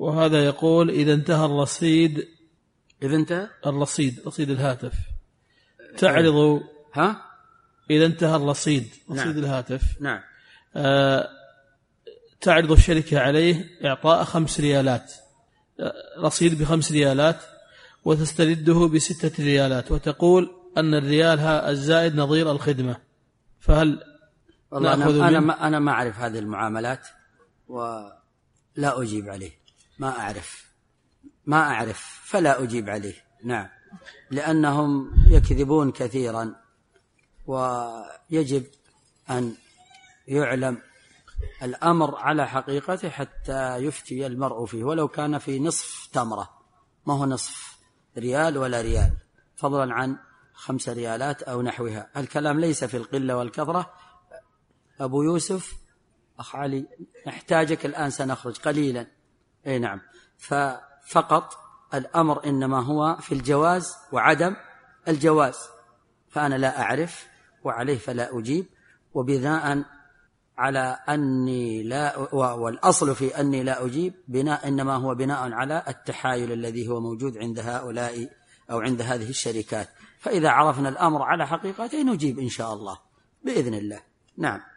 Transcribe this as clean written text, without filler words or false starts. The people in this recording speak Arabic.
وهذا يقول إذا انتهى الرصيد، إذا انتهى رصيد الهاتف تعرض إذا انتهى رصيد الهاتف، نعم، تعرض الشركة عليه إعطاء 5 ريالات، رصيد ب5 ريالات، وتسترده ب6 ريالات، وتقول أن الريال الزائد نظير الخدمة، فهل والله أنا ما أعرف هذه المعاملات ولا أجيب عليه، ما أعرف فلا أجيب عليه. نعم، لأنهم يكذبون كثيرا، ويجب أن يعلم الأمر على حقيقته حتى يفتي المرء فيه، ولو كان في نصف تمرة، ما هو نصف ريال ولا ريال، فضلا عن 5 ريالات أو نحوها. الكلام ليس في القلة والكثرة. أبو يوسف، أخ علي، نحتاجك الآن، سنخرج قليلا. أي نعم، فقط الأمر إنما هو في الجواز وعدم الجواز، فأنا لا أعرف وعليه فلا أجيب، وبناء على أني لا، والأصل في أني لا أجيب إنما هو بناء على التحايل الذي هو موجود عند هؤلاء أو عند هذه الشركات. فإذا عرفنا الأمر على حقيقته نجيب إن شاء الله بإذن الله. نعم.